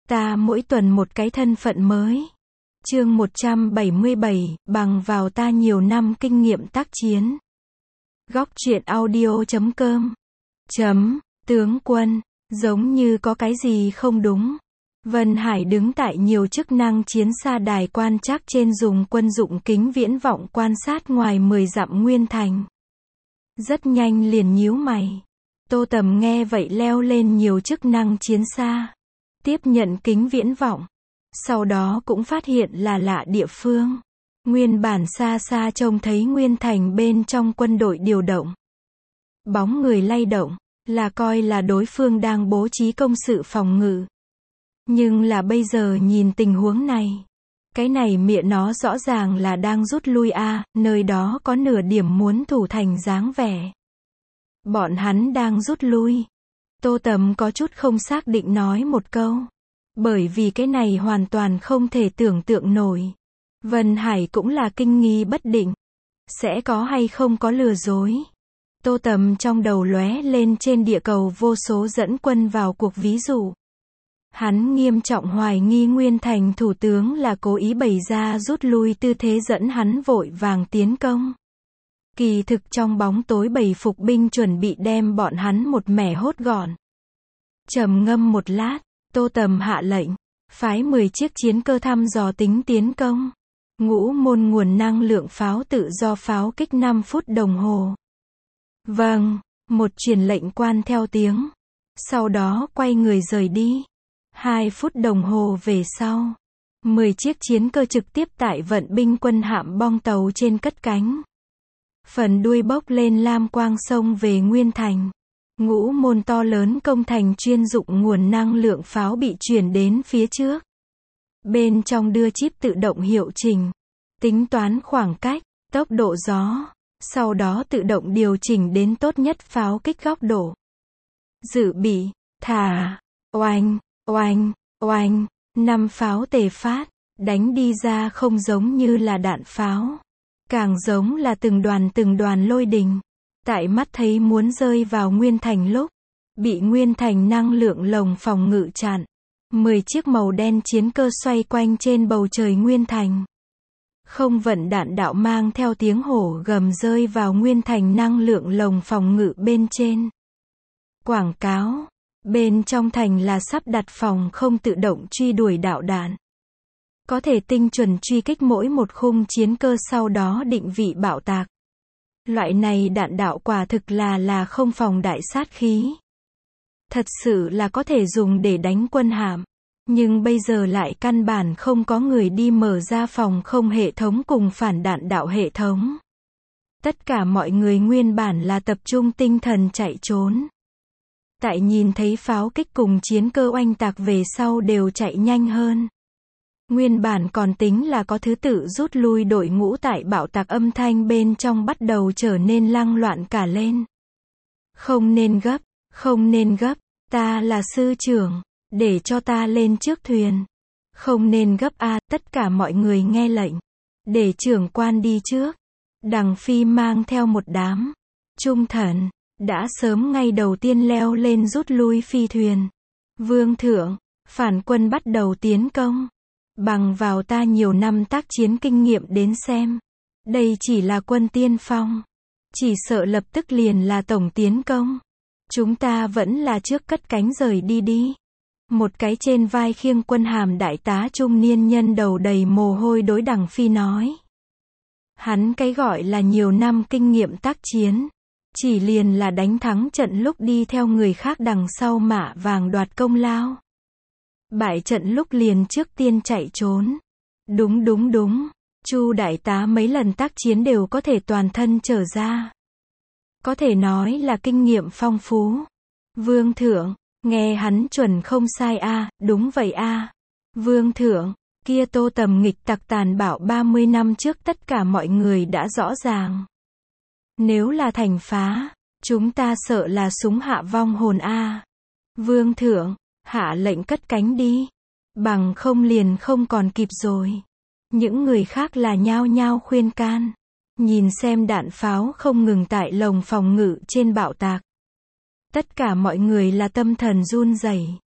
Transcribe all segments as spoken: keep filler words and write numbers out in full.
Ta mỗi tuần một cái thân phận mới. Chương một trăm bảy mươi bảy, bằng vào ta nhiều năm kinh nghiệm tác chiến. Góc truyện audio chấm com. Chấm, tướng quân, giống như có cái gì không đúng. Vân Hải đứng tại nhiều chức năng chiến xa đài quan trắc trên dùng quân dụng kính viễn vọng quan sát ngoài mười dặm Nguyên Thành. Rất nhanh liền nhíu mày. Tô Tầm nghe vậy leo lên nhiều chức năng chiến xa. Tiếp nhận kính viễn vọng. Sau đó cũng phát hiện là lạ địa phương. Nguyên bản xa xa trông thấy Nguyên Thành bên trong quân đội điều động. Bóng người lay động, là coi là đối phương đang bố trí công sự phòng ngự. Nhưng là bây giờ nhìn tình huống này. Cái này mẹ nó rõ ràng là đang rút lui a, à, nơi đó có nửa điểm muốn thủ thành dáng vẻ. Bọn hắn đang rút lui. Tô Tầm có chút không xác định nói một câu. Bởi vì cái này hoàn toàn không thể tưởng tượng nổi. Vân Hải cũng là kinh nghi bất định. Sẽ có hay không có lừa dối. Tô Tầm trong đầu lóe lên trên địa cầu vô số dẫn quân vào cuộc ví dụ. Hắn nghiêm trọng hoài nghi Nguyên Thành thủ tướng là cố ý bày ra rút lui tư thế dẫn hắn vội vàng tiến công. Kỳ thực trong bóng tối bầy phục binh chuẩn bị đem bọn hắn một mẻ hốt gọn. Trầm ngâm một lát, Tô Tầm hạ lệnh, phái mười chiếc chiến cơ thăm dò tính tiến công. Ngũ môn nguồn năng lượng pháo tự do pháo kích năm phút đồng hồ. Vâng, một truyền lệnh quan theo tiếng. Sau đó quay người rời đi. Hai phút đồng hồ về sau, mười chiếc chiến cơ trực tiếp tại vận binh quân hạm bong tàu trên cất cánh. Phần đuôi bốc lên lam quang sông về Nguyên Thành. Ngũ môn to lớn công thành chuyên dụng nguồn năng lượng pháo bị chuyển đến phía trước. Bên trong đưa chip tự động hiệu chỉnh, tính toán khoảng cách, tốc độ gió, sau đó tự động điều chỉnh đến tốt nhất pháo kích góc độ. Dự bị, thả, oanh, oanh, oanh, năm pháo tề phát, đánh đi ra không giống như là đạn pháo. Càng giống là từng đoàn từng đoàn lôi đình. Tại mắt thấy muốn rơi vào Nguyên Thành lúc, bị Nguyên Thành năng lượng lồng phòng ngự chặn. Mười chiếc màu đen chiến cơ xoay quanh trên bầu trời Nguyên Thành. Không vận đạn đạo mang theo tiếng hổ gầm rơi vào Nguyên Thành năng lượng lồng phòng ngự bên trên. Quảng cáo, bên trong thành là sắp đặt phòng không tự động truy đuổi đạo đạn. Có thể tinh chuẩn truy kích mỗi một khung chiến cơ sau đó định vị bạo tạc. Loại này đạn đạo quả thực là là không phòng đại sát khí. Thật sự là có thể dùng để đánh quân hạm. Nhưng bây giờ lại căn bản không có người đi mở ra phòng không hệ thống cùng phản đạn đạo hệ thống. Tất cả mọi người nguyên bản là tập trung tinh thần chạy trốn. Tại nhìn thấy pháo kích cùng chiến cơ oanh tạc về sau đều chạy nhanh hơn. Nguyên bản còn tính là có thứ tự rút lui đội ngũ tại bạo tạc âm thanh bên trong bắt đầu trở nên lăng loạn cả lên. Không nên gấp, không nên gấp, ta là sư trưởng, để cho ta lên trước thuyền. Không nên gấp a, à, tất cả mọi người nghe lệnh. Để trưởng quan đi trước. Đằng Phi mang theo một đám trung thần, đã sớm ngay đầu tiên leo lên rút lui phi thuyền. Vương thượng, phản quân bắt đầu tiến công. Bằng vào ta nhiều năm tác chiến kinh nghiệm đến xem. Đây chỉ là quân tiên phong. Chỉ sợ lập tức liền là tổng tiến công. Chúng ta vẫn là trước cất cánh rời đi đi. Một cái trên vai khiêng quân hàm đại tá trung niên nhân đầu đầy mồ hôi đối Đằng Phi nói. Hắn cái gọi là nhiều năm kinh nghiệm tác chiến. Chỉ liền là đánh thắng trận lúc đi theo người khác đằng sau mạ vàng đoạt công lao. Bại trận lúc liền trước tiên chạy trốn. Đúng đúng đúng. Chu đại tá mấy lần tác chiến đều có thể toàn thân trở ra. Có thể nói là kinh nghiệm phong phú. Vương thượng, nghe hắn chuẩn không sai a, à, đúng vậy a. À. Vương thượng, kia Tô Tầm nghịch tặc tàn bạo ba mươi năm trước tất cả mọi người đã rõ ràng. Nếu là thành phá, chúng ta sợ là súng hạ vong hồn a. À. Vương thượng, hạ lệnh cất cánh đi. Bằng không liền không còn kịp rồi. Những người khác là nhao nhao khuyên can. Nhìn xem đạn pháo không ngừng tại lồng phòng ngự trên bạo tạc. Tất cả mọi người là tâm thần run rẩy.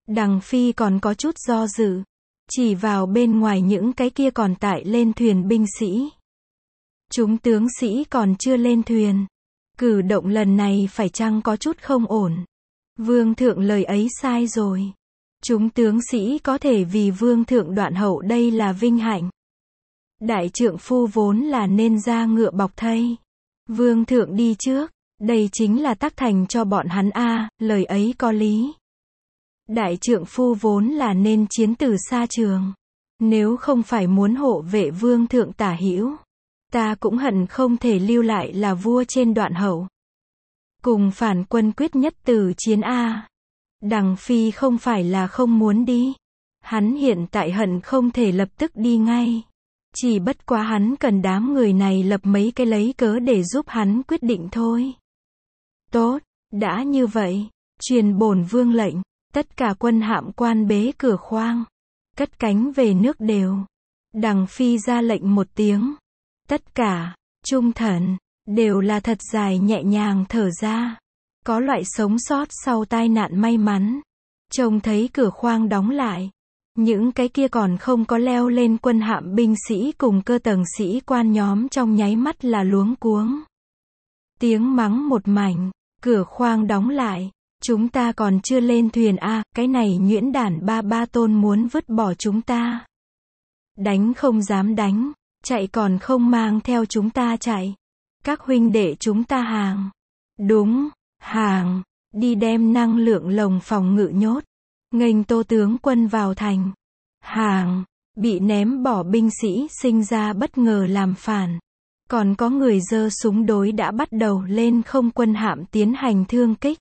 Đằng Phi còn có chút do dự. Chỉ vào bên ngoài những cái kia còn tại lên thuyền binh sĩ. Chúng tướng sĩ còn chưa lên thuyền. Cử động lần này phải chăng có chút không ổn? Vương thượng lời ấy sai rồi. Chúng tướng sĩ có thể vì vương thượng đoạn hậu đây là vinh hạnh. Đại trượng phu vốn là nên ra ngựa bọc thây. Vương thượng đi trước, đây chính là tác thành cho bọn hắn a, lời ấy có lý. Đại trượng phu vốn là nên chiến từ xa trường. Nếu không phải muốn hộ vệ vương thượng tả hữu, ta cũng hận không thể lưu lại là vua trên đoạn hậu. Cùng phản quân quyết nhất tử chiến a. Đằng Phi không phải là không muốn đi. Hắn hiện tại hận không thể lập tức đi ngay. Chỉ bất quá hắn cần đám người này lập mấy cái lấy cớ để giúp hắn quyết định thôi. Tốt, đã như vậy, truyền bổn vương lệnh, tất cả quân hạm quan bế cửa khoang, cất cánh về nước đều. Đằng Phi ra lệnh một tiếng. Tất cả, trung thần, đều là thật dài nhẹ nhàng thở ra. Có loại sống sót sau tai nạn may mắn. Trông thấy cửa khoang đóng lại. Những cái kia còn không có leo lên quân hạm binh sĩ cùng cơ tầng sĩ quan nhóm trong nháy mắt là luống cuống. Tiếng mắng một mảnh, cửa khoang đóng lại. Chúng ta còn chưa lên thuyền a, à, cái này nhuyễn đản ba ba tôn muốn vứt bỏ chúng ta. Đánh không dám đánh, chạy còn không mang theo chúng ta chạy. Các huynh đệ chúng ta hàng. Đúng, hàng, đi đem năng lượng lồng phòng ngự nhốt. Nghênh Tô tướng quân vào thành. Hàng, bị ném bỏ binh sĩ sinh ra bất ngờ làm phản. Còn có người giơ súng đối đã bắt đầu lên không quân hạm tiến hành thương kích.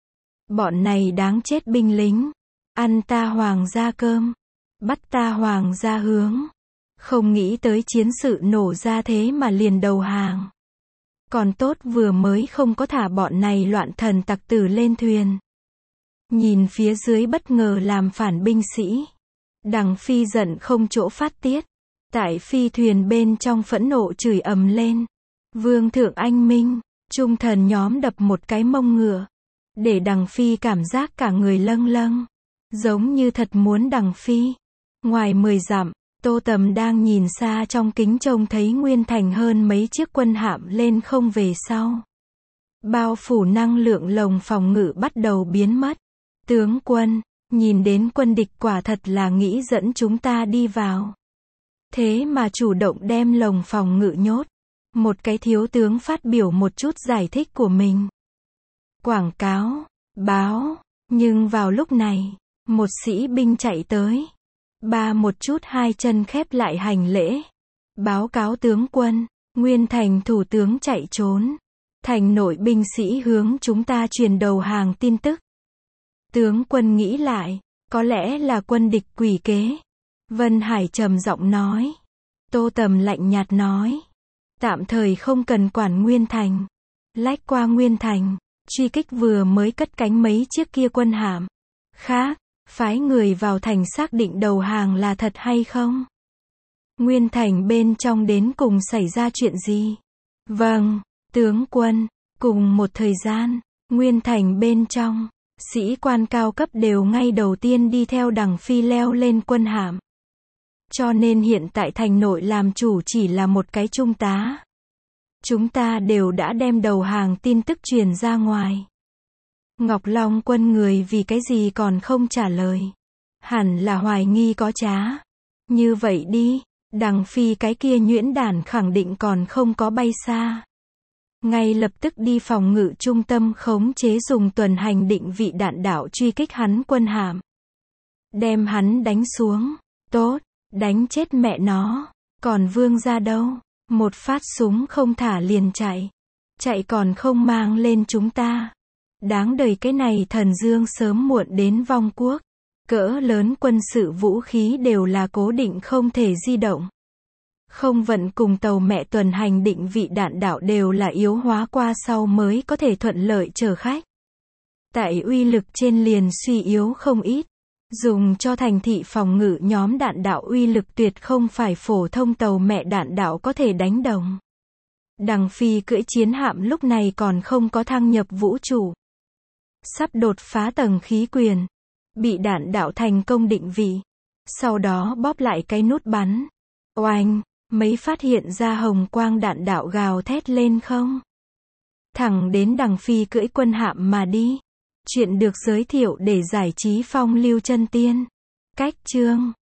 Bọn này đáng chết binh lính. Ăn ta hoàng gia cơm. Bắt ta hoàng gia hướng. Không nghĩ tới chiến sự nổ ra thế mà liền đầu hàng. Còn tốt vừa mới không có thả bọn này loạn thần tặc tử lên thuyền. Nhìn phía dưới bất ngờ làm phản binh sĩ. Đằng Phi giận không chỗ phát tiết. Tại phi thuyền bên trong phẫn nộ chửi ầm lên. Vương thượng anh minh, trung thần nhóm đập một cái mông ngựa. Để đằng Phi cảm giác cả người lâng lâng. Giống như thật muốn đằng Phi. Ngoài mười dặm, Tô Tầm đang nhìn xa trong kính trông thấy Nguyên Thành hơn mấy chiếc quân hạm lên không về sau. Bao phủ năng lượng lồng phòng ngự bắt đầu biến mất. Tướng quân, nhìn đến quân địch quả thật là nghĩ dẫn chúng ta đi vào. Thế mà chủ động đem lồng phòng ngự nhốt. Một cái thiếu tướng phát biểu một chút giải thích của mình. Quảng cáo, báo, nhưng vào lúc này, một sĩ binh chạy tới. Ba một chút hai chân khép lại hành lễ. Báo cáo tướng quân, Nguyên Thành thủ tướng chạy trốn. Thành nội binh sĩ hướng chúng ta truyền đầu hàng tin tức. Tướng quân nghĩ lại, có lẽ là quân địch quỷ kế. Vân Hải trầm giọng nói. Tô Tầm lạnh nhạt nói. Tạm thời không cần quản Nguyên Thành. Lách qua Nguyên Thành, truy kích vừa mới cất cánh mấy chiếc kia quân hạm. Khác, phái người vào thành xác định đầu hàng là thật hay không? Nguyên Thành bên trong đến cùng xảy ra chuyện gì? Vâng, tướng quân, cùng một thời gian, Nguyên Thành bên trong, sĩ quan cao cấp đều ngay đầu tiên đi theo đằng Phi leo lên quân hạm. Cho nên hiện tại thành nội làm chủ chỉ là một cái trung tá. Chúng ta đều đã đem đầu hàng tin tức truyền ra ngoài. Ngọc Long quân người vì cái gì còn không trả lời. Hẳn là hoài nghi có trá. Như vậy đi, đằng Phi cái kia nhuyễn đản khẳng định còn không có bay xa. Ngay lập tức đi phòng ngự trung tâm khống chế dùng tuần hành định vị đạn đạo truy kích hắn quân hạm. Đem hắn đánh xuống. Tốt, đánh chết mẹ nó. Còn vương gia đâu? Một phát súng không thả liền chạy. Chạy còn không mang lên chúng ta. Đáng đời cái này thần dương sớm muộn đến vong quốc. Cỡ lớn quân sự vũ khí đều là cố định không thể di động. Không vận cùng tàu mẹ tuần hành định vị đạn đạo đều là yếu hóa qua sau mới có thể thuận lợi chở khách. Tại uy lực trên liền suy yếu không ít. Dùng cho thành thị phòng ngự nhóm đạn đạo uy lực tuyệt không phải phổ thông tàu mẹ đạn đạo có thể đánh đồng. Đằng Phi cưỡi chiến hạm lúc này còn không có thăng nhập vũ trụ. Sắp đột phá tầng khí quyển. bị đạn đạo thành công định vị. Sau đó bóp lại cái nút bắn. Oanh, mấy phát hiện ra hồng quang đạn đạo gào thét lên không? Thẳng đến đằng phi cưỡi quân hạm mà đi. Chuyện được giới thiệu để giải trí phong lưu chân tiên. Cách chương